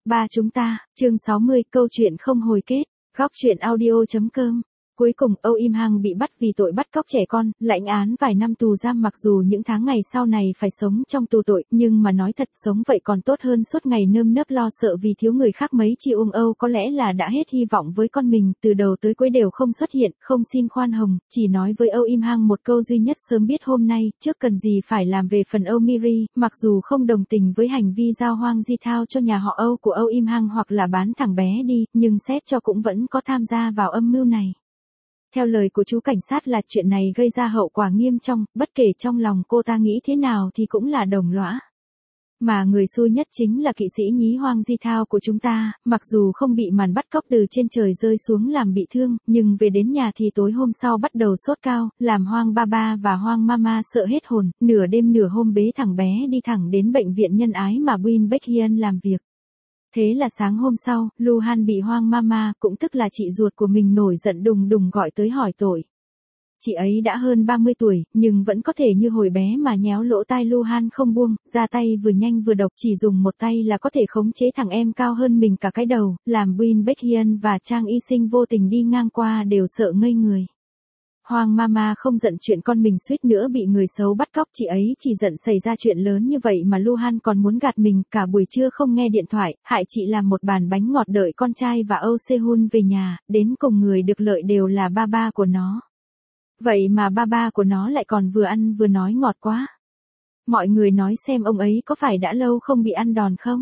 Ba chúng ta, chương 60, câu chuyện không hồi kết, góc truyện audio.com. Cuối cùng, Âu Im Hang bị bắt vì tội bắt cóc trẻ con, lãnh án vài năm tù giam. Mặc dù những tháng ngày sau này phải sống trong tù tội, nhưng mà nói thật, sống vậy còn tốt hơn suốt ngày nơm nớp lo sợ vì thiếu người khác. Mấy chị Âu có lẽ là đã hết hy vọng với con mình, từ đầu tới cuối đều không xuất hiện, không xin khoan hồng, chỉ nói với Âu Im Hang một câu duy nhất: sớm biết hôm nay, trước cần gì phải làm. Về phần Âu Miri, mặc dù không đồng tình với hành vi giao Hoang Di Thao cho nhà họ Âu của Âu Im Hang hoặc là bán thằng bé đi, nhưng xét cho cũng vẫn có tham gia vào âm mưu này. Theo lời của chú cảnh sát là chuyện này gây ra hậu quả nghiêm trọng, bất kể trong lòng cô ta nghĩ thế nào thì cũng là đồng lõa. Mà người xui nhất chính là kỵ sĩ nhí Hoang Di Thao của chúng ta, mặc dù không bị màn bắt cóc từ trên trời rơi xuống làm bị thương, nhưng về đến nhà thì tối hôm sau bắt đầu sốt cao, làm Hoang Baba và Hoang Mama sợ hết hồn, nửa đêm nửa hôm bế thằng bé đi thẳng đến bệnh viện nhân ái mà Win Baekhyun làm việc. Thế là sáng hôm sau, Luhan bị Hoang Mama, cũng tức là chị ruột của mình, nổi giận đùng đùng gọi tới hỏi tội. Chị ấy đã hơn 30 tuổi, nhưng vẫn có thể như hồi bé mà nhéo lỗ tai Luhan không buông, ra tay vừa nhanh vừa độc, chỉ dùng một tay là có thể khống chế thằng em cao hơn mình cả cái đầu, làm Win Baekhyun và Chang Y Sinh vô tình đi ngang qua đều sợ ngây người. Hoang Mama không giận chuyện con mình suýt nữa bị người xấu bắt cóc, chị ấy chỉ giận xảy ra chuyện lớn như vậy mà Luhan còn muốn gạt mình, cả buổi trưa không nghe điện thoại, hại chị làm một bàn bánh ngọt đợi con trai và Âu Sehun về nhà, đến cùng người được lợi đều là ba của nó. Vậy mà ba của nó lại còn vừa ăn vừa nói ngọt quá. Mọi người nói xem ông ấy có phải đã lâu không bị ăn đòn không?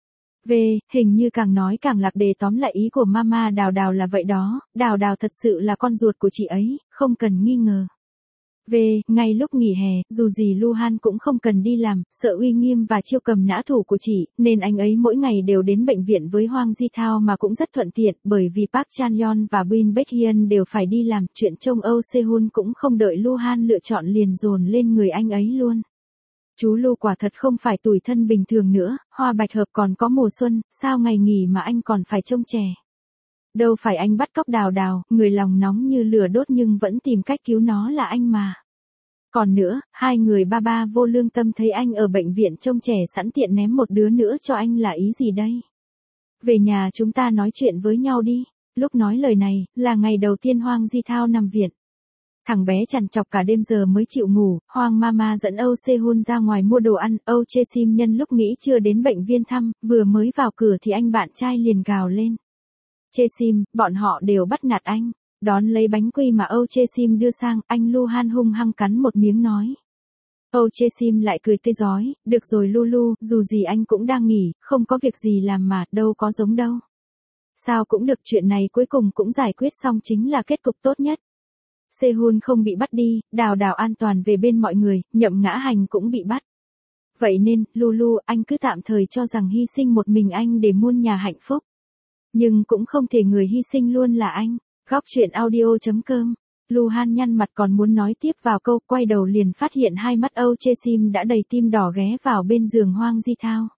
Hình như càng nói càng lạc đề, tóm lại ý của Mama Đào Đào là vậy đó, Đào Đào thật sự là con ruột của chị ấy, không cần nghi ngờ. Ngay lúc nghỉ hè, dù gì Luhan cũng không cần đi làm, sợ uy nghiêm và chiêu cầm nã thủ của chị, nên anh ấy mỗi ngày đều đến bệnh viện với Hoang Di Thao mà cũng rất thuận tiện, bởi vì Park Chan-yeon và Win Baekhyun đều phải đi làm, chuyện trông Âu Sehun cũng không đợi Luhan lựa chọn liền dồn lên người anh ấy luôn. Chú Lu quả thật không phải tủi thân bình thường nữa, hoa bạch hợp còn có mùa xuân, sao ngày nghỉ mà anh còn phải trông trẻ. Đâu phải anh bắt cóc Đào Đào, người lòng nóng như lửa đốt nhưng vẫn tìm cách cứu nó là anh mà. Còn nữa, hai người ba vô lương tâm thấy anh ở bệnh viện trông trẻ sẵn tiện ném một đứa nữa cho anh là ý gì đây? Về nhà chúng ta nói chuyện với nhau đi. Lúc nói lời này, là ngày đầu tiên Hoang Di Thao nằm viện. Thằng bé trằn trọc cả đêm giờ mới chịu ngủ, Hoang Mama dẫn Âu Sehun ra ngoài mua đồ ăn, Âu Chê Sim nhân lúc nghĩ chưa đến bệnh viện thăm, vừa mới vào cửa thì anh bạn trai liền gào lên. Chê Sim, bọn họ đều bắt nạt anh. Đón lấy bánh quy mà Âu Chê Sim đưa sang, anh Luhan hung hăng cắn một miếng nói. Âu Chê Sim lại cười tươi rói, được rồi Lulu, dù gì anh cũng đang nghỉ, không có việc gì làm mà, đâu có giống đâu. Sao cũng được, chuyện này cuối cùng cũng giải quyết xong, chính là kết cục tốt nhất. Sehun không bị bắt đi, Đào Đào an toàn về bên mọi người, Nhậm Ngã Hành cũng bị bắt. Vậy nên, Lulu, anh cứ tạm thời cho rằng hy sinh một mình anh để muôn nhà hạnh phúc. Nhưng cũng không thể người hy sinh luôn là anh. Góc truyện audio.com. Luhan nhăn mặt còn muốn nói tiếp vào câu, quay đầu liền phát hiện hai mắt Âu Chê Sim đã đầy tim đỏ ghé vào bên giường Hoang Di Thao.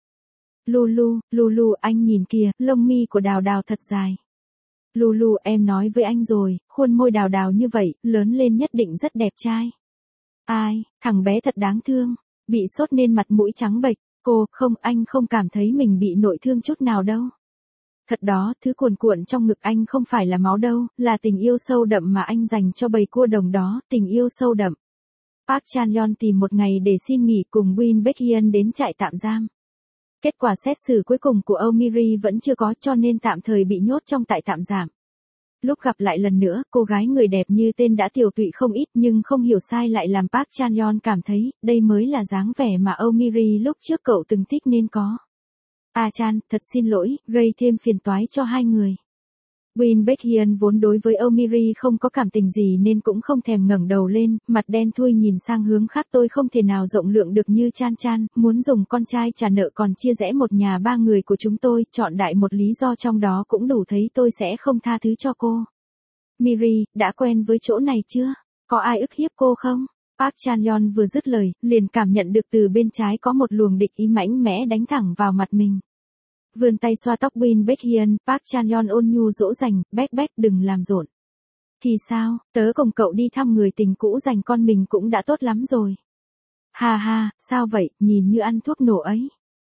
Lulu, anh nhìn kìa, lông mi của Đào Đào thật dài. Lulu, em nói với anh rồi, khuôn môi Đào Đào như vậy, lớn lên nhất định rất đẹp trai. Ai, thằng bé thật đáng thương, bị sốt nên mặt mũi trắng bệch. Không, anh không cảm thấy mình bị nội thương chút nào đâu. Thật đó, thứ cuồn cuộn trong ngực anh không phải là máu đâu, là tình yêu sâu đậm mà anh dành cho bầy cua đồng đó, tình yêu sâu đậm. Park Chan-yeon tìm một ngày để xin nghỉ cùng Win Baekhyun đến trại tạm giam. Kết quả xét xử cuối cùng của Âu Miri vẫn chưa có, cho nên tạm thời bị nhốt trong trại tạm giam. Lúc gặp lại lần nữa, cô gái người đẹp như tên đã tiều tụy không ít, nhưng không hiểu sai lại làm Park Chan-yeon cảm thấy, đây mới là dáng vẻ mà Âu Miri lúc trước cậu từng thích nên có. Chan, thật xin lỗi, gây thêm phiền toái cho hai người. Win Baekhyun vốn đối với Âu Miri không có cảm tình gì nên cũng không thèm ngẩng đầu lên, mặt đen thui nhìn sang hướng khác. Tôi không thể nào rộng lượng được như Chan, muốn dùng con trai trả nợ còn chia rẽ một nhà ba người của chúng tôi, chọn đại một lý do trong đó cũng đủ thấy tôi sẽ không tha thứ cho cô. Miri, đã quen với chỗ này chưa? Có ai ức hiếp cô không? Park Chan-yeon vừa dứt lời, liền cảm nhận được từ bên trái có một luồng địch ý mạnh mẽ đánh thẳng vào mặt mình. Vươn tay xoa tóc Win Baekhyun, Park Chan-yeon ôn nhu dỗ dành, Baek, đừng làm rộn. Thì sao, tớ cùng cậu đi thăm người tình cũ dành con mình cũng đã tốt lắm rồi. Ha, sao vậy, nhìn như ăn thuốc nổ ấy.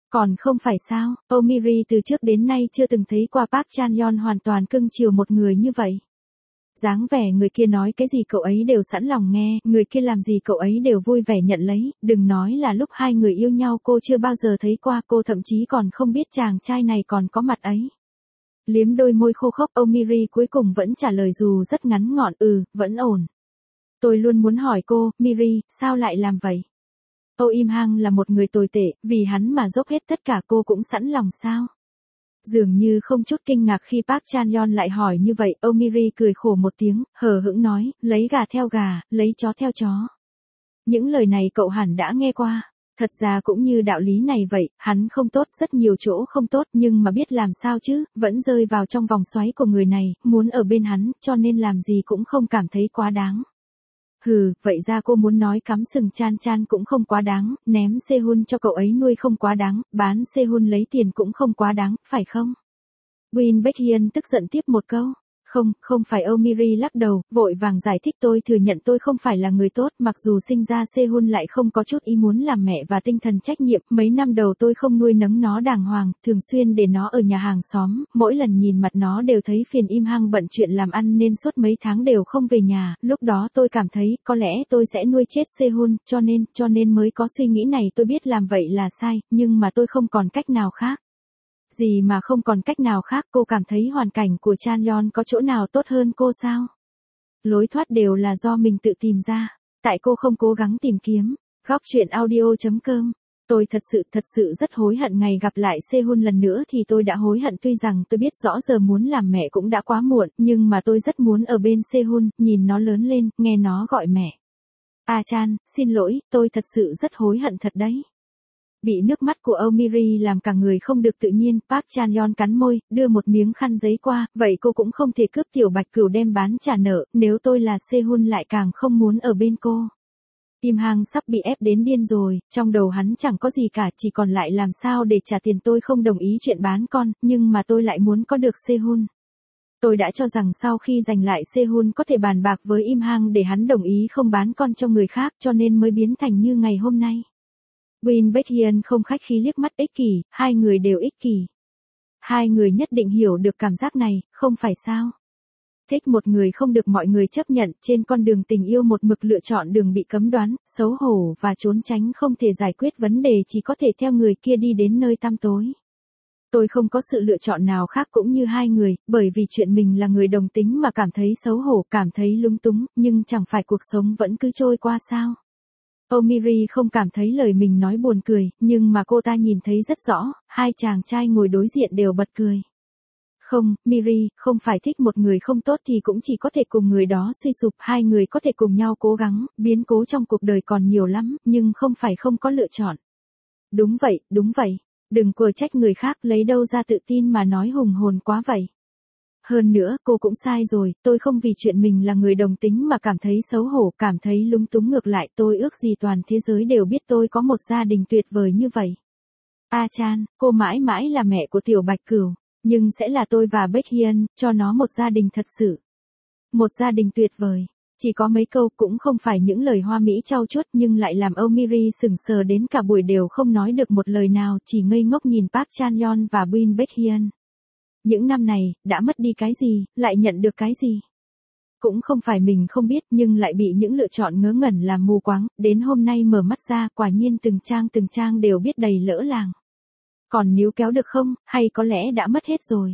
Còn không phải sao, Âu Miri từ trước đến nay chưa từng thấy qua Park Chan-yeon hoàn toàn cưng chiều một người như vậy. Dáng vẻ người kia nói cái gì cậu ấy đều sẵn lòng nghe, người kia làm gì cậu ấy đều vui vẻ nhận lấy, đừng nói là lúc hai người yêu nhau cô chưa bao giờ thấy qua, cô thậm chí còn không biết chàng trai này còn có mặt ấy. Liếm đôi môi khô khốc, Âu Miri cuối cùng vẫn trả lời dù rất ngắn gọn, vẫn ổn. Tôi luôn muốn hỏi cô, Miri, sao lại làm vậy? Âu Im Hang là một người tồi tệ, vì hắn mà dốc hết tất cả cô cũng sẵn lòng sao? Dường như không chút kinh ngạc khi Park Chan-yeon lại hỏi như vậy, Âu Miri cười khổ một tiếng, hờ hững nói, lấy gà theo gà, lấy chó theo chó. Những lời này cậu hẳn đã nghe qua. Thật ra cũng như đạo lý này vậy, hắn không tốt, rất nhiều chỗ không tốt, nhưng mà biết làm sao chứ, vẫn rơi vào trong vòng xoáy của người này, muốn ở bên hắn, cho nên làm gì cũng không cảm thấy quá đáng. Vậy ra cô muốn nói cắm sừng Chan Chan cũng không quá đáng, ném Sehun cho cậu ấy nuôi không quá đáng, bán Sehun lấy tiền cũng không quá đáng, phải không? Win Baekhyun tức giận tiếp một câu. Không phải, Âu Miri lắc đầu, vội vàng giải thích, tôi thừa nhận tôi không phải là người tốt, mặc dù sinh ra Sehun lại không có chút ý muốn làm mẹ và tinh thần trách nhiệm, mấy năm đầu tôi không nuôi nấng nó đàng hoàng, thường xuyên để nó ở nhà hàng xóm, mỗi lần nhìn mặt nó đều thấy phiền. Im Hang bận chuyện làm ăn nên suốt mấy tháng đều không về nhà, lúc đó tôi cảm thấy, có lẽ tôi sẽ nuôi chết Sehun, cho nên mới có suy nghĩ này. Tôi biết làm vậy là sai, nhưng mà tôi không còn cách nào khác. Gì mà không còn cách nào khác, cô cảm thấy hoàn cảnh của Chan-yeon có chỗ nào tốt hơn cô sao? Lối thoát đều là do mình tự tìm ra, tại cô không cố gắng tìm kiếm. Góc truyện audio.com. Tôi thật sự rất hối hận, ngày gặp lại Sehun lần nữa thì tôi đã hối hận, tuy rằng tôi biết rõ giờ muốn làm mẹ cũng đã quá muộn, nhưng mà tôi rất muốn ở bên Sehun, nhìn nó lớn lên, nghe nó gọi mẹ. Chan, xin lỗi, tôi thật sự rất hối hận thật đấy. Bị nước mắt của Âu Miri làm cả người không được tự nhiên, Park Chan-yeon cắn môi, đưa một miếng khăn giấy qua, vậy cô cũng không thể cướp tiểu bạch cửu đem bán trả nợ, nếu tôi là Sehun lại càng không muốn ở bên cô. Im Hang sắp bị ép đến điên rồi, trong đầu hắn chẳng có gì cả, chỉ còn lại làm sao để trả tiền. Tôi không đồng ý chuyện bán con, nhưng mà tôi lại muốn có được Sehun. Tôi đã cho rằng sau khi giành lại Sehun có thể bàn bạc với Im Hang để hắn đồng ý không bán con cho người khác, cho nên mới biến thành như ngày hôm nay. Win Baekhyun không khách khí liếc mắt, ích kỷ, hai người đều ích kỷ. Hai người nhất định hiểu được cảm giác này, không phải sao? Thích một người không được mọi người chấp nhận, trên con đường tình yêu một mực lựa chọn đường bị cấm đoán, xấu hổ và trốn tránh, không thể giải quyết vấn đề, chỉ có thể theo người kia đi đến nơi tăm tối. Tôi không có sự lựa chọn nào khác cũng như hai người, bởi vì chuyện mình là người đồng tính mà cảm thấy xấu hổ, cảm thấy lung túng, nhưng chẳng phải cuộc sống vẫn cứ trôi qua sao? Âu Miri không cảm thấy lời mình nói buồn cười, nhưng mà cô ta nhìn thấy rất rõ, hai chàng trai ngồi đối diện đều bật cười. Không, Miri, không phải thích một người không tốt thì cũng chỉ có thể cùng người đó suy sụp, hai người có thể cùng nhau cố gắng, biến cố trong cuộc đời còn nhiều lắm, nhưng không phải không có lựa chọn. Đúng vậy, đừng quở trách người khác, lấy đâu ra tự tin mà nói hùng hồn quá vậy. Hơn nữa, cô cũng sai rồi, tôi không vì chuyện mình là người đồng tính mà cảm thấy xấu hổ, cảm thấy lúng túng, ngược lại, tôi ước gì toàn thế giới đều biết tôi có một gia đình tuyệt vời như vậy. Chan, cô mãi mãi là mẹ của tiểu bạch cửu, nhưng sẽ là tôi và Baekhyun, cho nó một gia đình thật sự. Một gia đình tuyệt vời. Chỉ có mấy câu, cũng không phải những lời hoa mỹ trau chuốt, nhưng lại làm Âu Miri sững sờ đến cả buổi đều không nói được một lời nào, chỉ ngây ngốc nhìn Park Chan-yeon và Win Baekhyun. Những năm này, đã mất đi cái gì, lại nhận được cái gì? Cũng không phải mình không biết, nhưng lại bị những lựa chọn ngớ ngẩn làm mù quáng, đến hôm nay mở mắt ra, quả nhiên từng trang đều biết đầy lỡ làng. Còn níu kéo được không, hay có lẽ đã mất hết rồi?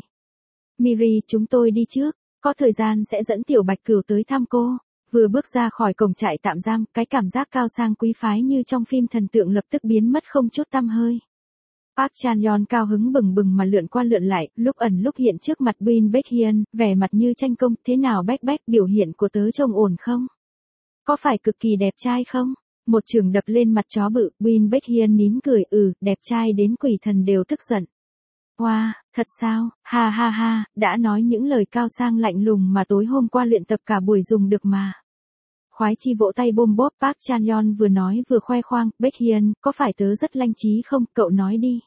Miri, chúng tôi đi trước, có thời gian sẽ dẫn tiểu bạch cửu tới thăm cô. Vừa bước ra khỏi cổng trại tạm giam, cái cảm giác cao sang quý phái như trong phim thần tượng lập tức biến mất không chút tăm hơi. Park Chan-yeon cao hứng bừng bừng mà lượn qua lượn lại, lúc ẩn lúc hiện trước mặt Win Baekhyun, vẻ mặt như tranh công, thế nào Baek, biểu hiện của tớ trông ổn không? Có phải cực kỳ đẹp trai không? Một chưởng đập lên mặt chó bự, Win Baekhyun nín cười, đẹp trai đến quỷ thần đều tức giận. Wow, thật sao, ha ha ha, đã nói những lời cao sang lạnh lùng mà tối hôm qua luyện tập cả buổi dùng được mà. Khoái chi vỗ tay bôm bốp, Park Chan-yeon vừa nói vừa khoe khoang, Baekhyun, có phải tớ rất lanh trí không, cậu nói đi.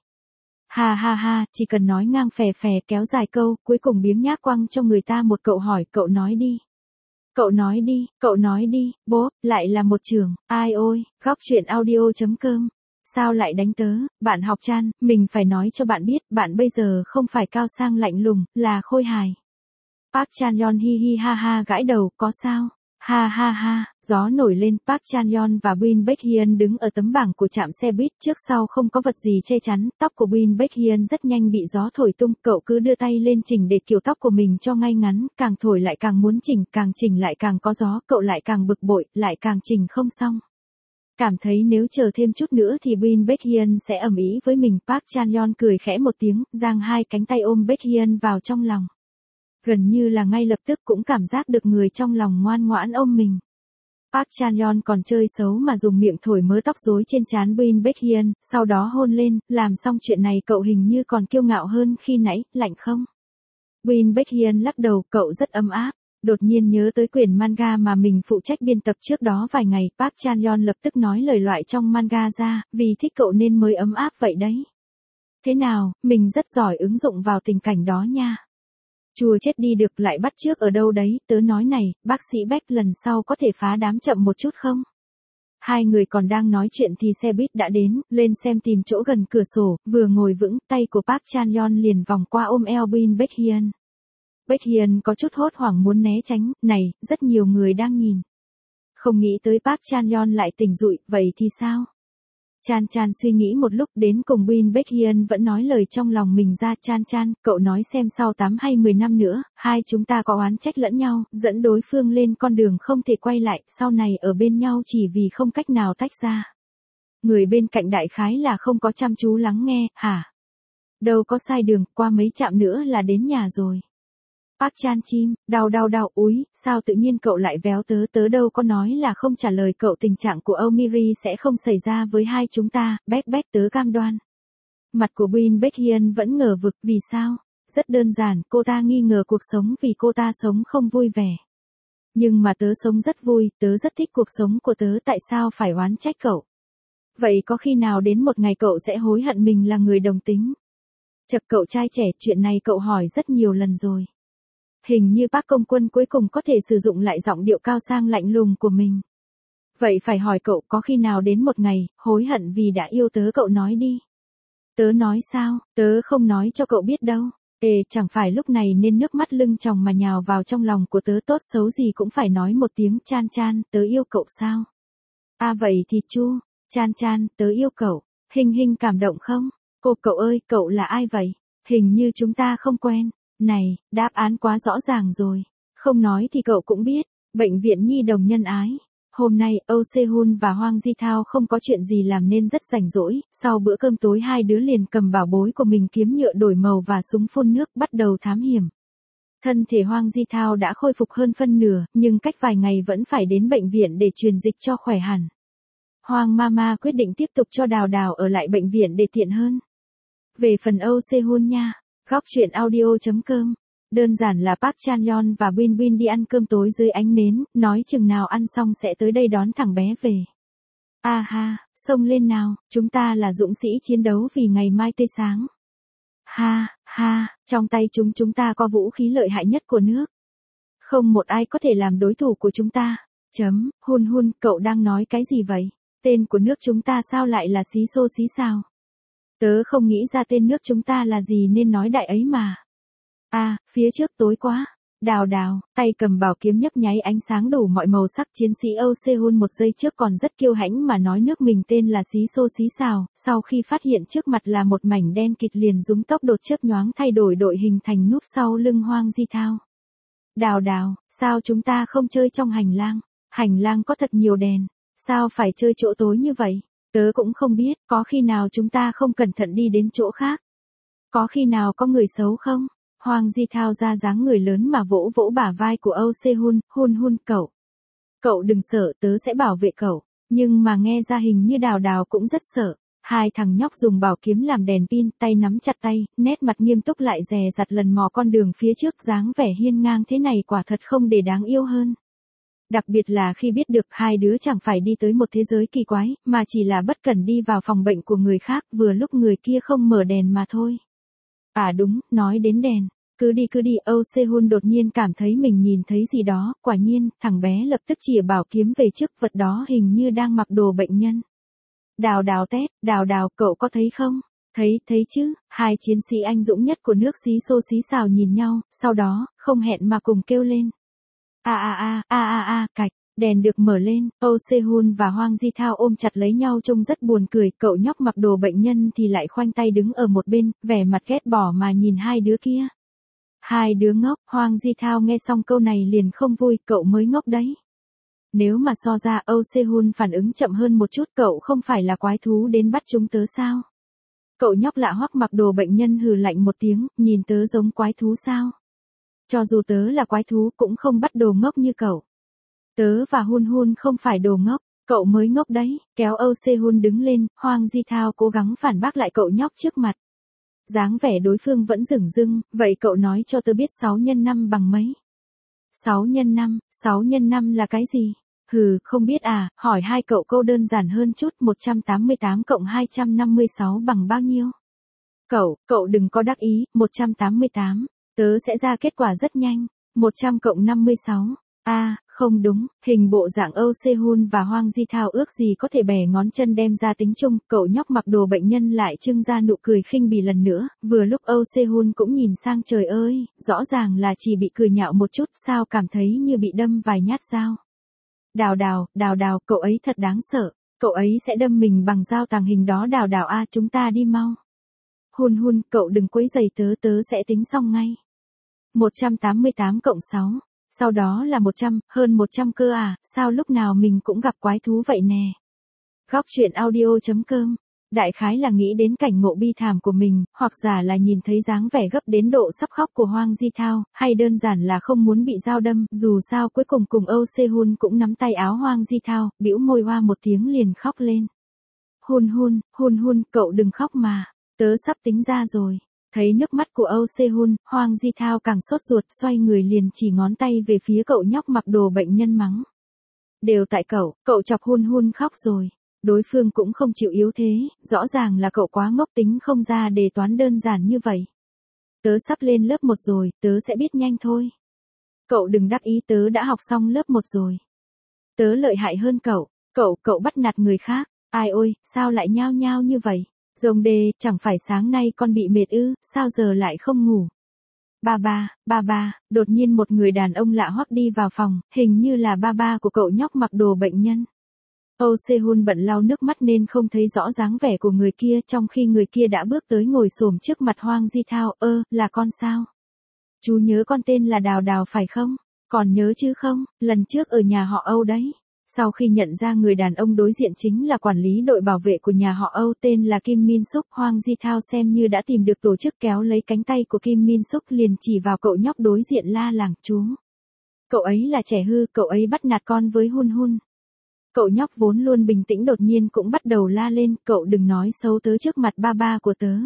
Ha ha ha, chỉ cần nói ngang phè phè kéo dài câu, cuối cùng biếng nhác quăng cho người ta một cậu hỏi, cậu nói đi. Cậu nói đi, bố, lại là một chưởng, ai ôi, góc truyện audio.com. sao lại đánh tớ, bạn học Chan, mình phải nói cho bạn biết, bạn bây giờ không phải cao sang lạnh lùng, là khôi hài. Park Chan-yeon hi hi ha ha gãi đầu, có sao? Ha ha ha, gió nổi lên, Park Chan-yeon và Win Baek-hyun đứng ở tấm bảng của trạm xe buýt, trước sau không có vật gì che chắn, tóc của Win Baek-hyun rất nhanh bị gió thổi tung, cậu cứ đưa tay lên chỉnh để kiểu tóc của mình cho ngay ngắn, càng thổi lại càng muốn chỉnh, càng chỉnh lại càng có gió, cậu lại càng bực bội, lại càng chỉnh không xong. Cảm thấy nếu chờ thêm chút nữa thì Win Baek-hyun sẽ ầm ĩ với mình, Park Chan-yeon cười khẽ một tiếng, giang hai cánh tay ôm Baek-hyun vào trong lòng. Gần như là ngay lập tức cũng cảm giác được người trong lòng ngoan ngoãn ôm mình. Park Chan-yeon còn chơi xấu mà dùng miệng thổi mớ tóc rối trên trán Win Baek-hyun, sau đó hôn lên, làm xong chuyện này cậu hình như còn kiêu ngạo hơn khi nãy, lạnh không? Win Baek-hyun lắc đầu, cậu rất ấm áp. Đột nhiên nhớ tới quyển manga mà mình phụ trách biên tập trước đó vài ngày, Park Chan-yeon lập tức nói lời loại trong manga ra, vì thích cậu nên mới ấm áp vậy đấy. Thế nào, mình rất giỏi ứng dụng vào tình cảnh đó nha. Chùa chết đi được, lại bắt chước ở đâu đấy, tớ nói này, bác sĩ Beck lần sau có thể phá đám chậm một chút không? Hai người còn đang nói chuyện thì xe buýt đã đến, lên xem tìm chỗ gần cửa sổ, vừa ngồi vững, tay của Park Chan-yeon liền vòng qua ôm eo Win Baek-hyun. Baek-hyun có chút hốt hoảng muốn né tránh, này, rất nhiều người đang nhìn. Không nghĩ tới Park Chan-yeon lại tỉnh dụi, vậy thì sao? Chan suy nghĩ một lúc, đến cùng Win Baek-hyun vẫn nói lời trong lòng mình ra. Chan, cậu nói xem sau 8 hay 10 năm nữa, hai chúng ta có oán trách lẫn nhau, dẫn đối phương lên con đường không thể quay lại, sau này ở bên nhau chỉ vì không cách nào tách ra. Người bên cạnh đại khái là không có chăm chú lắng nghe, hả? Đâu có sai đường, qua mấy trạm nữa là đến nhà rồi. Park Chan chim, đau, úi, sao tự nhiên cậu lại véo tớ đâu có nói là không trả lời cậu, tình trạng của Omiri sẽ không xảy ra với hai chúng ta, Beck tớ cam đoan. Mặt của Win Baek-hyun vẫn ngờ vực, vì sao? Rất đơn giản, cô ta nghi ngờ cuộc sống vì cô ta sống không vui vẻ. Nhưng mà tớ sống rất vui, tớ rất thích cuộc sống của tớ, tại sao phải oán trách cậu? Vậy có khi nào đến một ngày cậu sẽ hối hận mình là người đồng tính? Chật, cậu trai trẻ, chuyện này cậu hỏi rất nhiều lần rồi. Hình như Park Công Quân cuối cùng có thể sử dụng lại giọng điệu cao sang lạnh lùng của mình. Vậy phải hỏi cậu, có khi nào đến một ngày, hối hận vì đã yêu tớ, cậu nói đi. Tớ nói sao, tớ không nói cho cậu biết đâu. Chẳng phải lúc này nên nước mắt lưng tròng mà nhào vào trong lòng của tớ, tốt xấu gì cũng phải nói một tiếng. Chan, tớ yêu cậu sao? À vậy thì Chu. Chan, tớ yêu cậu. Hình cảm động không? Cậu ơi, cậu là ai vậy? Hình như chúng ta không quen. Này, đáp án quá rõ ràng rồi. Không nói thì cậu cũng biết. Bệnh viện Nhi đồng nhân ái. Hôm nay, Âu Se-hun và Hwang Ji-thao không có chuyện gì làm nên rất rảnh rỗi. Sau bữa cơm tối hai đứa liền cầm bảo bối của mình, kiếm nhựa đổi màu và súng phun nước, bắt đầu thám hiểm. Thân thể Hwang Ji-thao đã khôi phục hơn phân nửa, nhưng cách vài ngày vẫn phải đến bệnh viện để truyền dịch cho khỏe hẳn. Hwang Mama quyết định tiếp tục cho Đào ở lại bệnh viện để tiện hơn. Về phần Âu Se-hun nha. Góc truyện audio.com. Đơn giản là Park Chan-yeon và Win đi ăn cơm tối dưới ánh nến, nói chừng nào ăn xong sẽ tới đây đón thằng bé về. À ha, xông lên nào, chúng ta là dũng sĩ chiến đấu vì ngày mai tươi sáng. Ha, trong tay chúng ta có vũ khí lợi hại nhất của nước. Không một ai có thể làm đối thủ của chúng ta. Hun, cậu đang nói cái gì vậy? Tên của nước chúng ta sao lại là xí xô xí sao? Tớ không nghĩ ra tên nước chúng ta là gì nên nói đại ấy mà. À, phía trước tối quá. Đào, tay cầm bảo kiếm nhấp nháy ánh sáng đủ mọi màu sắc, chiến sĩ Âu Se-hun một giây trước còn rất kiêu hãnh mà nói nước mình tên là xí xô xí xào, sau khi phát hiện trước mặt là một mảnh đen kịt liền dùng tốc độ chớp nhoáng thay đổi đội hình thành núp sau lưng Hwang Ji-thao. Đào, sao chúng ta không chơi trong hành lang? Hành lang có thật nhiều đèn, sao phải chơi chỗ tối như vậy? Tớ cũng không biết, có khi nào chúng ta không cẩn thận đi đến chỗ khác? Có khi nào có người xấu không? Hwang Ji-thao ra dáng người lớn mà vỗ bả vai của Âu Se-hun, hun, cậu đừng sợ, tớ sẽ bảo vệ cậu. Nhưng mà nghe ra hình như Đào cũng rất sợ. Hai thằng nhóc dùng bảo kiếm làm đèn pin, tay nắm chặt tay, nét mặt nghiêm túc lại dè dặt lần mò con đường phía trước, dáng vẻ hiên ngang thế này quả thật không để đáng yêu hơn. Đặc biệt là khi biết được hai đứa chẳng phải đi tới một thế giới kỳ quái, mà chỉ là bất cẩn đi vào phòng bệnh của người khác, vừa lúc người kia không mở đèn mà thôi. À đúng, nói đến đèn, cứ đi, Âu Se-hun đột nhiên cảm thấy mình nhìn thấy gì đó, quả nhiên, thằng bé lập tức chìa bảo kiếm về trước, vật đó hình như đang mặc đồ bệnh nhân. Đào đào tét, đào đào, cậu có thấy không? Thấy chứ, hai chiến sĩ anh dũng nhất của nước xí xô xí xào nhìn nhau, sau đó, không hẹn mà cùng kêu lên. Cạch, đèn được mở lên, Âu Sehun và Hwang Ji Thao ôm chặt lấy nhau trông rất buồn cười, cậu nhóc mặc đồ bệnh nhân thì lại khoanh tay đứng ở một bên, vẻ mặt ghét bỏ mà nhìn hai đứa kia. Hai đứa ngốc, Hwang Ji Thao nghe xong câu này liền không vui, cậu mới ngốc đấy. Nếu mà so ra Âu Sehun phản ứng chậm hơn một chút, cậu không phải là quái thú đến bắt chúng tớ sao? Cậu nhóc lạ hoắc mặc đồ bệnh nhân hừ lạnh một tiếng, nhìn tớ giống quái thú sao? Cho dù tớ là quái thú cũng không bắt đồ ngốc như cậu. Tớ và Hun Hun không phải đồ ngốc, cậu mới ngốc đấy, kéo Âu Sehun đứng lên, Hwang Ji Thao cố gắng phản bác lại cậu nhóc trước mặt. Dáng vẻ đối phương vẫn dửng dưng, vậy cậu nói cho tớ biết 6 x 5 bằng mấy? 6 x 5 là cái gì? Hừ, không biết à, hỏi hai cậu câu đơn giản hơn chút, 188 cộng 256 bằng bao nhiêu? Cậu đừng có đắc ý, 188, tớ sẽ ra kết quả rất nhanh, 100 cộng 56. Không đúng, hình bộ dạng Âu Sehun và Hwang Ji Thao ước gì có thể bẻ ngón chân đem ra tính chung, cậu nhóc mặc đồ bệnh nhân lại trưng ra nụ cười khinh bỉ lần nữa, vừa lúc Âu Sehun cũng nhìn sang trời ơi, rõ ràng là chỉ bị cười nhạo một chút, sao cảm thấy như bị đâm vài nhát dao. Đào đào, cậu ấy thật đáng sợ, cậu ấy sẽ đâm mình bằng dao tàng hình đó. Đào đào chúng ta đi mau. Hun, cậu đừng quấy rầy tớ sẽ tính xong ngay. 188 cộng 6, sau đó là 100, hơn 100 cơ à, sao lúc nào mình cũng gặp quái thú vậy nè. Góc truyện audio.com, đại khái là nghĩ đến cảnh ngộ bi thảm của mình, hoặc giả là nhìn thấy dáng vẻ gấp đến độ sắp khóc của Hwang Ji Thao, hay đơn giản là không muốn bị dao đâm, dù sao cuối cùng cùng Âu Sehun cũng nắm tay áo Hwang Ji Thao, bĩu môi hoa một tiếng liền khóc lên. Hun, cậu đừng khóc mà, tớ sắp tính ra rồi. Thấy nước mắt của Âu Sehun, Hwang Ji Thao càng sốt ruột, xoay người liền chỉ ngón tay về phía cậu nhóc mặc đồ bệnh nhân mắng. Đều tại cậu chọc Hun khóc rồi. Đối phương cũng không chịu yếu thế, rõ ràng là cậu quá ngốc tính không ra đề toán đơn giản như vậy. Tớ sắp lên lớp 1 rồi, tớ sẽ biết nhanh thôi. Cậu đừng đắc ý, tớ đã học xong lớp 1 rồi. Tớ lợi hại hơn cậu bắt nạt người khác. Ai ôi, sao lại nhao nhao như vậy? Rồng đê, chẳng phải sáng nay con bị mệt ư, sao giờ lại không ngủ? Ba, đột nhiên một người đàn ông lạ hoắc đi vào phòng, hình như là ba của cậu nhóc mặc đồ bệnh nhân. Âu Sehun bận lau nước mắt nên không thấy rõ dáng vẻ của người kia, trong khi người kia đã bước tới ngồi xổm trước mặt Hwang Ji Thao. Là con sao? Chú nhớ con tên là Đào Đào phải không? Còn nhớ chứ không, lần trước ở nhà họ Âu đấy. Sau khi nhận ra người đàn ông đối diện chính là quản lý đội bảo vệ của nhà họ Âu tên là Kim Min Suk, Hwang Ji Thao xem như đã tìm được tổ chức, kéo lấy cánh tay của Kim Min Suk liền chỉ vào cậu nhóc đối diện la làng chú. Cậu ấy là trẻ hư, cậu ấy bắt nạt con với Hun. Cậu nhóc vốn luôn bình tĩnh đột nhiên cũng bắt đầu la lên, cậu đừng nói xấu tớ trước mặt ba của tớ.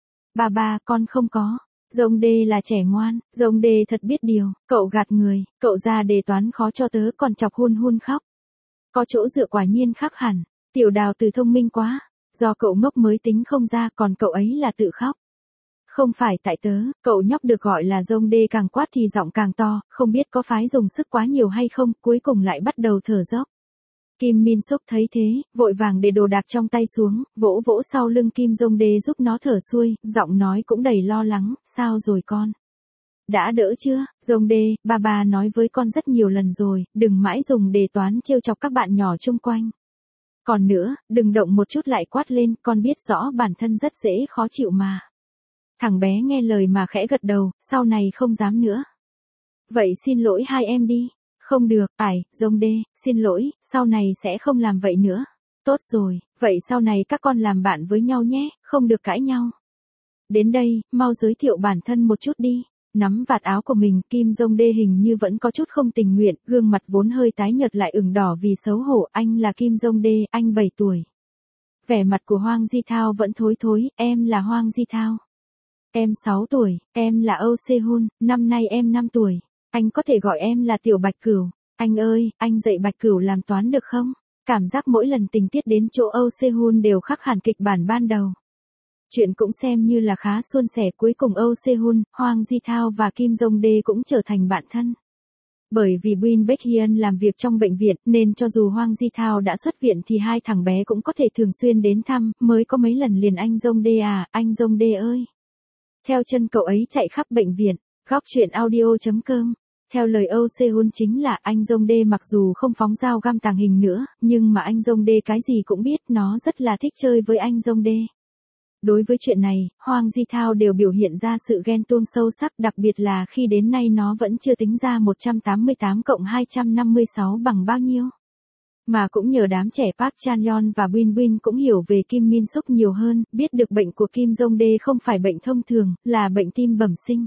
Ba, con không có. Rồng đê là trẻ ngoan, rồng đê thật biết điều, cậu gạt người, cậu ra đề toán khó cho tớ còn chọc Hun khóc. Có chỗ dựa quả nhiên khác hẳn, tiểu Đào từ thông minh quá, do cậu ngốc mới tính không ra, còn cậu ấy là tự khóc. Không phải tại tớ, cậu nhóc được gọi là rồng đê càng quát thì giọng càng to, không biết có phái dùng sức quá nhiều hay không, cuối cùng lại bắt đầu thở dốc. Kim Min Suk thấy thế, vội vàng để đồ đạc trong tay xuống, vỗ vỗ sau lưng Kim Jong Đê giúp nó thở xuôi, giọng nói cũng đầy lo lắng, sao rồi con? Đã đỡ chưa, Jong Đê, ba nói với con rất nhiều lần rồi, đừng mãi dùng đề toán trêu chọc các bạn nhỏ chung quanh. Còn nữa, đừng động một chút lại quát lên, con biết rõ bản thân rất dễ khó chịu mà. Thằng bé nghe lời mà khẽ gật đầu, sau này không dám nữa. Vậy xin lỗi hai em đi. Không được, Jong Đê, xin lỗi, sau này sẽ không làm vậy nữa. Tốt rồi, vậy sau này các con làm bạn với nhau nhé, không được cãi nhau. Đến đây, mau giới thiệu bản thân một chút đi. Nắm vạt áo của mình, Kim Jong Đê hình như vẫn có chút không tình nguyện, gương mặt vốn hơi tái nhợt lại ửng đỏ vì xấu hổ. Anh là Kim Jong Đê, anh 7 tuổi. Vẻ mặt của Hwang Ji Thao vẫn thối, em là Hwang Ji Thao. Em 6 tuổi, em là Âu Sehun, năm nay em 5 tuổi. Anh có thể gọi em là Tiểu Bạch Cửu. Anh ơi, anh dạy Bạch Cửu làm toán được không? Cảm giác mỗi lần tình tiết đến chỗ Âu Sehun đều khác hẳn kịch bản ban đầu. Chuyện cũng xem như là khá suôn sẻ, cuối cùng Âu Sehun, Hwang Ji Thao và Kim Jong Đê cũng trở thành bạn thân. Bởi vì Win Baekhyun làm việc trong bệnh viện nên cho dù Hwang Ji-thao đã xuất viện thì hai thằng bé cũng có thể thường xuyên đến thăm, mới có mấy lần liền anh Jongdae à, anh Jongdae ơi. Theo chân cậu ấy chạy khắp bệnh viện, góc chuyện audio.com. Theo lời Oh Se-hun chính là anh Jongdae mặc dù không phóng dao găm tàng hình nữa, nhưng mà anh Jongdae cái gì cũng biết, nó rất là thích chơi với anh Jongdae. Đối với chuyện này, Hwang Ji-thao đều biểu hiện ra sự ghen tuông sâu sắc, đặc biệt là khi đến nay nó vẫn chưa tính ra 188 cộng 256 bằng bao nhiêu. Mà cũng nhờ đám trẻ Park Chan-yeon và Bin Bin cũng hiểu về Kim Min Suk nhiều hơn, biết được bệnh của Kim Jong-dae không phải bệnh thông thường, là bệnh tim bẩm sinh.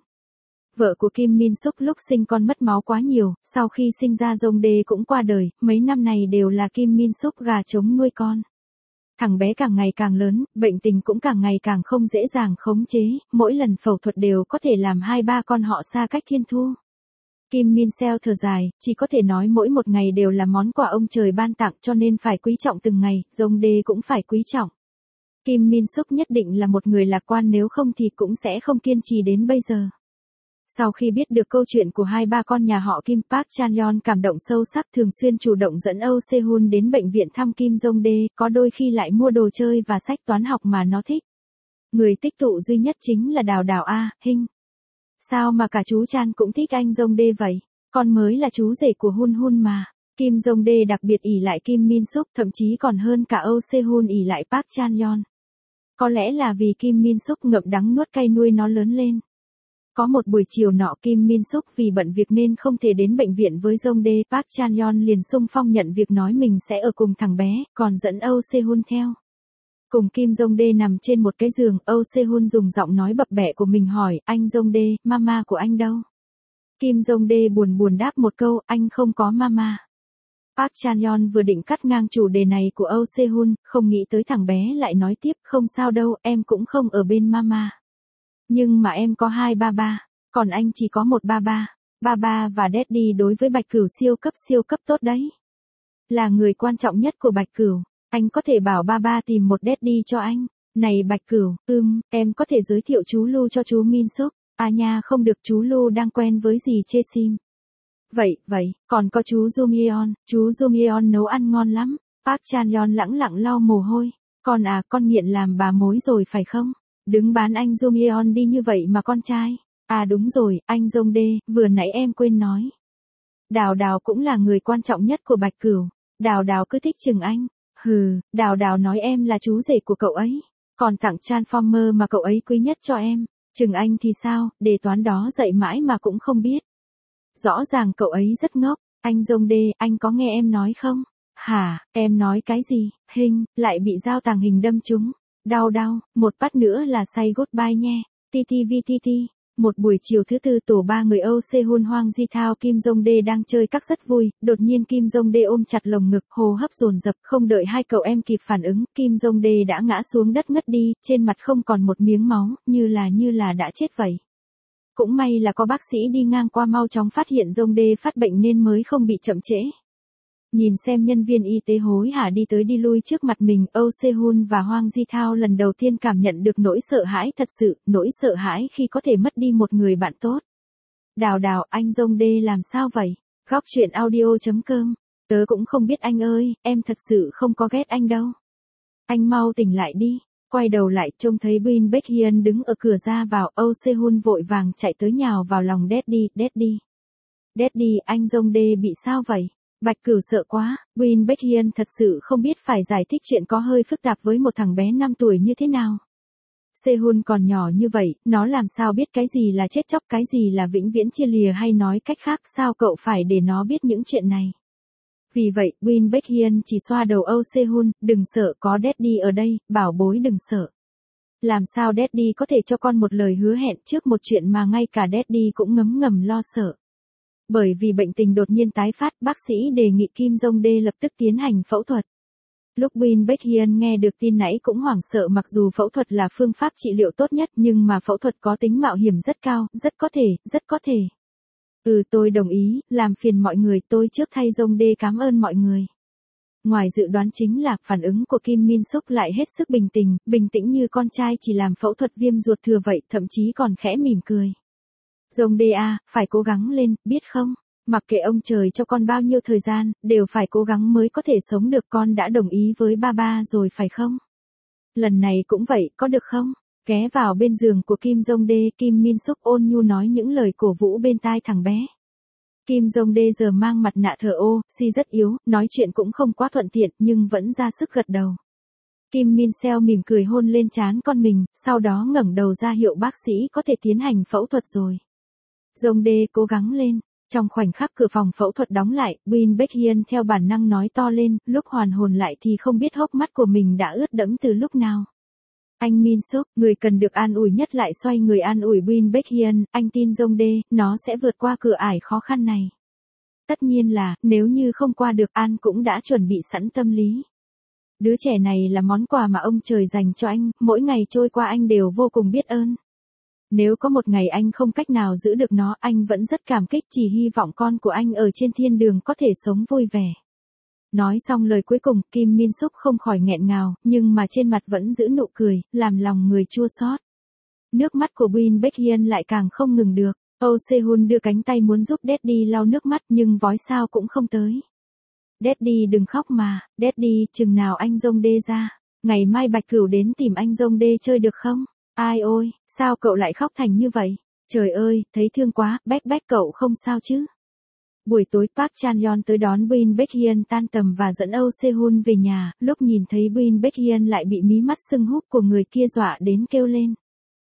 Vợ của Kim Min Suk lúc sinh con mất máu quá nhiều, sau khi sinh ra Jong-dae cũng qua đời, mấy năm này đều là Kim Min Suk gà trống nuôi con. Thằng bé càng ngày càng lớn, bệnh tình cũng càng ngày càng không dễ dàng khống chế, mỗi lần phẫu thuật đều có thể làm 2-3 con họ xa cách thiên thu. Kim Min Seo thở dài, chỉ có thể nói mỗi một ngày đều là món quà ông trời ban tặng cho nên phải quý trọng từng ngày, Jong-dae cũng phải quý trọng. Kim Min Suk nhất định là một người lạc quan, nếu không thì cũng sẽ không kiên trì đến bây giờ. Sau khi biết được câu chuyện của 2-3 con nhà họ Kim, Park Chan-yeon cảm động sâu sắc, thường xuyên chủ động dẫn Oh Se-hun đến bệnh viện thăm Kim Jong-dae, có đôi khi lại mua đồ chơi và sách toán học mà nó thích. Người tích tụ duy nhất chính là Đào Đào A, Hinh. Sao mà cả chú Chan cũng thích anh Jong-dae vậy? Con mới là chú rể của Hun Hun mà. Kim Jong-dae đặc biệt ỷ lại Kim Min Suk, thậm chí còn hơn cả Oh Se-hun ỷ lại Park Chan-yeon. Có lẽ là vì Kim Min Suk ngậm đắng nuốt cay nuôi nó lớn lên. Có một buổi chiều nọ Kim Min Suk vì bận việc nên không thể đến bệnh viện với Jong-dae, Park Chan-yeon liền xung phong nhận việc nói mình sẽ ở cùng thằng bé, còn dẫn Oh Se-hun theo. Cùng Kim Jong-dae nằm trên một cái giường, Oh Se-hun dùng giọng nói bập bẹ của mình hỏi, anh Jong-dae, mama của anh đâu? Kim Jong-dae buồn buồn đáp một câu, anh không có mama. Park Chan-yeon vừa định cắt ngang chủ đề này của Oh Se-hun, không nghĩ tới thằng bé lại nói tiếp, không sao đâu, em cũng không ở bên mama. Nhưng mà em có 2 ba ba, còn anh chỉ có 1 ba ba. Ba ba và daddy đối với Bạch Cửu siêu cấp tốt đấy. Là người quan trọng nhất của Bạch Cửu. Anh có thể bảo ba ba tìm một daddy cho anh. Này Bạch Cửu, em có thể giới thiệu chú Lu cho chú Min Suk. À nha, không được, chú Lu đang quen với dì Chê Sim. Vậy, còn có chú Jumyeon, chú Jumyeon nấu ăn ngon lắm. Park Chan-yeon lẳng lặng lau mồ hôi. Con nghiện làm bà mối rồi phải không? Đứng bán anh Jumyeon đi như vậy mà con trai. À đúng rồi, anh Jongdae, vừa nãy em quên nói. Đào Đào cũng là người quan trọng nhất của Bạch Cửu. Đào Đào cứ thích chừng anh. Đào Đào nói em là chú rể của cậu ấy. Còn tặng Transformer mà cậu ấy quý nhất cho em. Chừng anh thì sao, đề toán đó dạy mãi mà cũng không biết. Rõ ràng cậu ấy rất ngốc. Anh Jongdae, anh có nghe em nói không? Hả, em nói cái gì? Hinh, lại bị dao tàng hình đâm trúng. Đau, một phát nữa là say goodbye nhé. TTVTT. Một buổi chiều thứ tư, tổ 3 người Oh Se-hun, Hwang Ji-thao, Kim Jong-dae đang chơi các rất vui, đột nhiên Kim Jong-dae ôm chặt lồng ngực, hô hấp dồn dập, không đợi hai cậu em kịp phản ứng, Kim Jong-dae đã ngã xuống đất ngất đi, trên mặt không còn một miếng máu, như là đã chết vậy. Cũng may là có bác sĩ đi ngang qua mau chóng phát hiện Jong-dae phát bệnh nên mới không bị chậm trễ. Nhìn xem nhân viên y tế hối hả đi tới đi lui trước mặt mình, Oh Se-hun và Hwang Ji-thao lần đầu tiên cảm nhận được nỗi sợ hãi thật sự, nỗi sợ hãi khi có thể mất đi một người bạn tốt. Đào, anh Jong-dae làm sao vậy? Góc chuyện audio.com. Tớ cũng không biết anh ơi, em thật sự không có ghét anh đâu. Anh mau tỉnh lại đi. Quay đầu lại trông thấy Bin Baekhyun đứng ở cửa ra vào, Oh Se-hun vội vàng chạy tới nhào vào lòng Daddy. Daddy, anh Jong-dae bị sao vậy? Bạch Cửu sợ quá, Bin Baekhyun thật sự không biết phải giải thích chuyện có hơi phức tạp với một thằng bé 5 tuổi như thế nào. Se-hun còn nhỏ như vậy, nó làm sao biết cái gì là chết chóc, cái gì là vĩnh viễn chia lìa, hay nói cách khác sao cậu phải để nó biết những chuyện này. Vì vậy, Bin Baekhyun chỉ xoa đầu Oh Se-hun, đừng sợ, có Daddy ở đây, bảo bối đừng sợ. Làm sao Daddy có thể cho con một lời hứa hẹn trước một chuyện mà ngay cả Daddy cũng ngấm ngầm lo sợ. Bởi vì bệnh tình đột nhiên tái phát, bác sĩ đề nghị Kim Jong-dae lập tức tiến hành phẫu thuật. Lúc Bin Baekhyun nghe được tin nãy cũng hoảng sợ, mặc dù phẫu thuật là phương pháp trị liệu tốt nhất nhưng mà phẫu thuật có tính mạo hiểm rất cao, rất có thể. Tôi đồng ý, làm phiền mọi người, tôi trước thay Jong-dae cảm ơn mọi người. Ngoài dự đoán chính là phản ứng của Kim Min Suk lại hết sức bình tĩnh như con trai chỉ làm phẫu thuật viêm ruột thừa vậy, thậm chí còn khẽ mỉm cười. Jong-dae à, phải cố gắng lên, biết không? Mặc kệ ông trời cho con bao nhiêu thời gian, đều phải cố gắng mới có thể sống được, con đã đồng ý với ba rồi phải không? Lần này cũng vậy, có được không? Ghé vào bên giường của Kim Jong Dae, Kim Min Suk ôn nhu nói những lời cổ vũ bên tai thằng bé. Kim Jong Dae giờ mang mặt nạ thờ oxy rất yếu, nói chuyện cũng không quá thuận tiện nhưng vẫn ra sức gật đầu. Kim Min Seo mỉm cười hôn lên trán con mình, sau đó ngẩng đầu ra hiệu bác sĩ có thể tiến hành phẫu thuật rồi. Jong Dae cố gắng lên. Trong khoảnh khắc cửa phòng phẫu thuật đóng lại, Win Baek-hyun theo bản năng nói to lên, lúc hoàn hồn lại thì không biết hốc mắt của mình đã ướt đẫm từ lúc nào. Anh Min Suk, người cần được an ủi nhất lại xoay người an ủi Win Baek-hyun, anh tin Jong Dae, nó sẽ vượt qua cửa ải khó khăn này. Tất nhiên là, nếu như không qua được, An cũng đã chuẩn bị sẵn tâm lý. Đứa trẻ này là món quà mà ông trời dành cho anh, mỗi ngày trôi qua anh đều vô cùng biết ơn. Nếu có một ngày anh không cách nào giữ được nó, anh vẫn rất cảm kích, chỉ hy vọng con của anh ở trên thiên đường có thể sống vui vẻ. Nói xong lời cuối cùng, Kim Min Suk không khỏi nghẹn ngào, nhưng mà trên mặt vẫn giữ nụ cười, làm lòng người chua xót. Nước mắt của Win Baek-hyun lại càng không ngừng được. Oh Se-hun đưa cánh tay muốn giúp Daddy lau nước mắt nhưng vói sao cũng không tới. Daddy đừng khóc mà, Daddy, chừng nào anh Jong Dae ra, ngày mai Bạch Cửu đến tìm anh Jong Dae chơi được không? Ai ôi, sao cậu lại khóc thành như vậy? Trời ơi, thấy thương quá, Bách cậu không sao chứ? Buổi tối Park Chan-yeon tới đón Win Baek-hyun tan tầm và dẫn Oh Se-hun về nhà, lúc nhìn thấy Win Baek-hyun lại bị mí mắt sưng húp của người kia dọa đến kêu lên.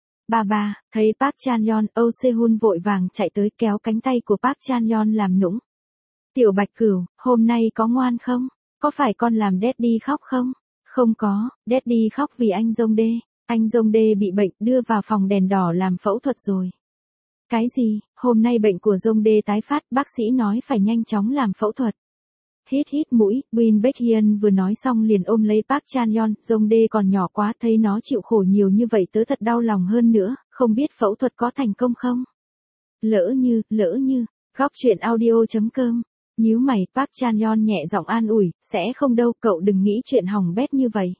Ba, thấy Park Chan-yeon, Oh Se-hun vội vàng chạy tới kéo cánh tay của Park Chan-yeon làm nũng. Tiểu Bạch Cửu, hôm nay có ngoan không? Có phải con làm Daddy khóc không? Không có, Daddy khóc vì anh Jong Dae. Anh Jong Dae bị bệnh, đưa vào phòng đèn đỏ làm phẫu thuật rồi. Cái gì? Hôm nay bệnh của Jong Dae tái phát, bác sĩ nói phải nhanh chóng làm phẫu thuật. Hít mũi, Win Baek-hyun vừa nói xong liền ôm lấy Park Chan-yeon, Jong Dae còn nhỏ quá, thấy nó chịu khổ nhiều như vậy tớ thật đau lòng hơn nữa, không biết phẫu thuật có thành công không? Lỡ như, Góc truyện audio.com. Nhíu mày, Park Chan-yeon nhẹ giọng an ủi, sẽ không đâu, cậu đừng nghĩ chuyện hỏng bét như vậy.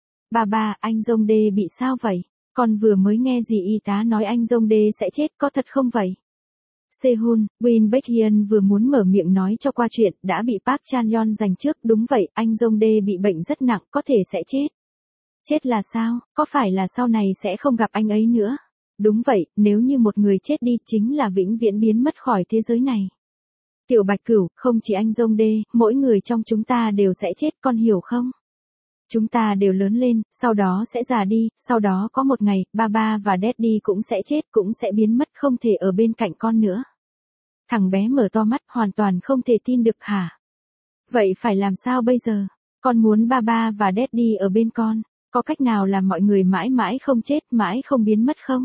Ba, anh Jong Dae bị sao vậy? Con vừa mới nghe gì y tá nói anh Jong Dae sẽ chết, có thật không vậy? Se-hun, Win Baek-hyun vừa muốn mở miệng nói cho qua chuyện, đã bị Park Chan-yeon giành trước, đúng vậy, anh Jong Dae bị bệnh rất nặng, có thể sẽ chết. Chết là sao? Có phải là sau này sẽ không gặp anh ấy nữa? Đúng vậy, nếu như một người chết đi, chính là vĩnh viễn biến mất khỏi thế giới này. Tiểu Bạch Cửu, không chỉ anh Jong Dae, mỗi người trong chúng ta đều sẽ chết, con hiểu không? Chúng ta đều lớn lên, sau đó sẽ già đi, sau đó có một ngày, ba và Daddy cũng sẽ chết, cũng sẽ biến mất, không thể ở bên cạnh con nữa. Thằng bé mở to mắt, hoàn toàn không thể tin được hả? Vậy phải làm sao bây giờ? Con muốn ba và Daddy ở bên con, có cách nào làm mọi người mãi mãi không chết, mãi không biến mất không?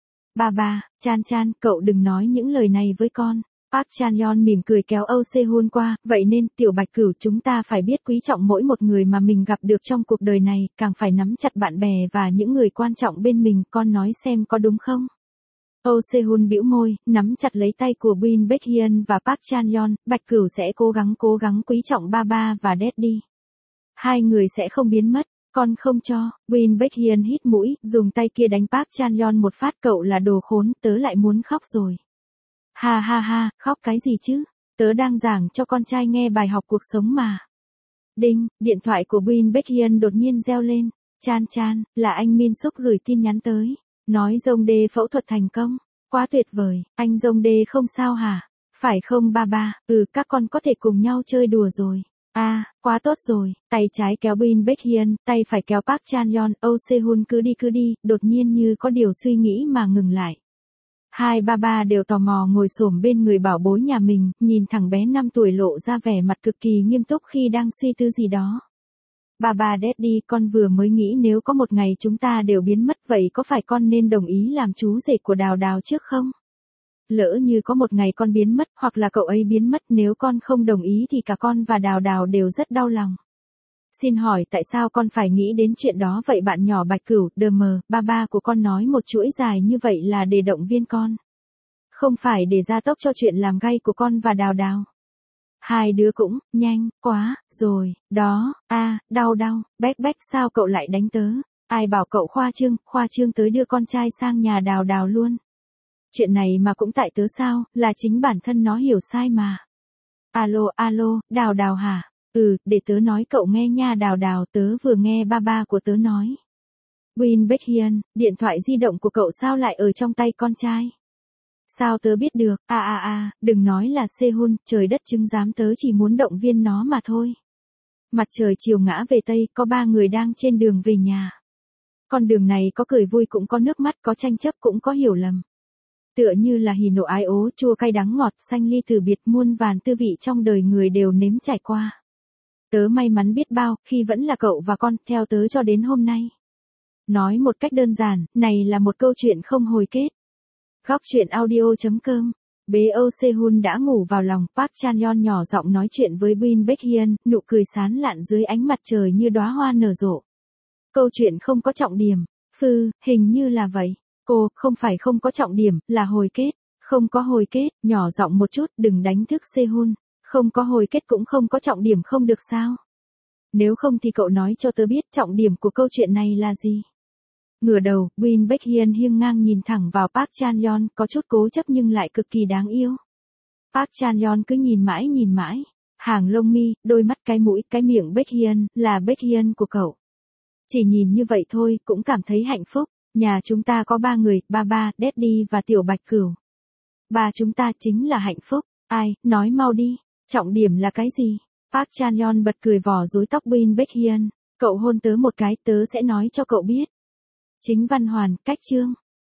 Ba, Chan, cậu đừng nói những lời này với con. Park Chan-yeon mỉm cười kéo Oh Se-hun qua, vậy nên, Tiểu Bạch Cửu, chúng ta phải biết quý trọng mỗi một người mà mình gặp được trong cuộc đời này, càng phải nắm chặt bạn bè và những người quan trọng bên mình, con nói xem có đúng không? Oh Se-hun bĩu môi, nắm chặt lấy tay của Win Baek-hyun và Park Chan-yeon, Bạch Cửu sẽ cố gắng quý trọng ba và Daddy. Hai người sẽ không biến mất, con không cho. Win Baek-hyun hít mũi, dùng tay kia đánh Park Chan-yeon một phát, cậu là đồ khốn, tớ lại muốn khóc rồi. Ha, khóc cái gì chứ? Tớ đang giảng cho con trai nghe bài học cuộc sống mà. Đinh, điện thoại của Win Baek-hyun đột nhiên reo lên. Chan, là anh Min Suk gửi tin nhắn tới. Nói Jong Dae phẫu thuật thành công. Quá tuyệt vời, anh Jong Dae không sao hả? Phải không ba? Các con có thể cùng nhau chơi đùa rồi. Quá tốt rồi, tay trái kéo Win Baek-hyun, tay phải kéo Park Chan-yeon, Oh Se-hun cứ đi, đột nhiên như có điều suy nghĩ mà ngừng lại. Hai ba đều tò mò ngồi xổm bên người bảo bối nhà mình, nhìn thằng bé 5 tuổi lộ ra vẻ mặt cực kỳ nghiêm túc khi đang suy tư gì đó. Ba Daddy, con vừa mới nghĩ nếu có một ngày chúng ta đều biến mất, vậy có phải con nên đồng ý làm chú rể của Đào trước không? Lỡ như có một ngày con biến mất, hoặc là cậu ấy biến mất, nếu con không đồng ý thì cả con và Đào đều rất đau lòng. Xin hỏi tại sao con phải nghĩ đến chuyện đó vậy bạn nhỏ Bạch Cửu, ba của con nói một chuỗi dài như vậy là để động viên con. Không phải để gia tốc cho chuyện làm gay của con và Đào. Hai đứa cũng, nhanh, quá, rồi, đó, đau, Bách sao cậu lại đánh tớ? Ai bảo cậu khoa trương tới đưa con trai sang nhà Đào luôn. chuyện này mà cũng tại tớ sao, là chính bản thân nó hiểu sai mà. Alo, Đào Đào hả? Để tớ nói cậu nghe nha Đào Đào, tớ vừa nghe ba của tớ nói. Win Baekhyun, điện thoại di động của cậu sao lại ở trong tay con trai? Sao tớ biết được, đừng nói là Sehun, trời đất chứng giám, tớ chỉ muốn động viên nó mà thôi. Mặt trời chiều ngã về Tây, có 3 người đang trên đường về nhà. Con đường này có cười vui cũng có nước mắt, có tranh chấp cũng có hiểu lầm. Tựa như là hỉ nộ ái ố, chua cay đắng ngọt, sanh ly từ biệt, muôn vàn tư vị trong đời người đều nếm trải qua. Tớ may mắn biết bao, khi vẫn là cậu và con, theo tớ cho đến hôm nay. Nói một cách đơn giản, này là một câu chuyện không hồi kết. Góc truyện audio.com. Bế Âu Sehun đã ngủ vào lòng, Park Chan-yeon nhỏ giọng nói chuyện với Win Baekhyun, nụ cười sán lạn dưới ánh mặt trời như đóa hoa nở rộ. Câu chuyện không có trọng điểm. Hình như là vậy. Cô, không phải không có trọng điểm, là hồi kết. Không có hồi kết, nhỏ giọng một chút, đừng đánh thức Sehun. Không có hồi kết cũng không có trọng điểm không được sao? Nếu không thì cậu nói cho tớ biết trọng điểm của câu chuyện này là gì? Ngửa đầu, Win Baekhyun hiêng ngang nhìn thẳng vào Park Chan-yeon, có chút cố chấp nhưng lại cực kỳ đáng yêu. Park Chan-yeon cứ nhìn mãi. Hàng lông mi, đôi mắt, cái mũi, cái miệng Baekhyun, là Baekhyun của cậu. Chỉ nhìn như vậy thôi, cũng cảm thấy hạnh phúc. Nhà chúng ta có 3 người, ba, Daddy và tiểu bạch cửu. Ba chúng ta chính là hạnh phúc. Ai, nói mau đi, trọng điểm là cái gì? Park Chan-yeon bật cười vò rối tóc Win Baekhyun. Cậu hôn tớ một cái, tớ sẽ nói cho cậu biết. Chính văn hoàn, cách chương.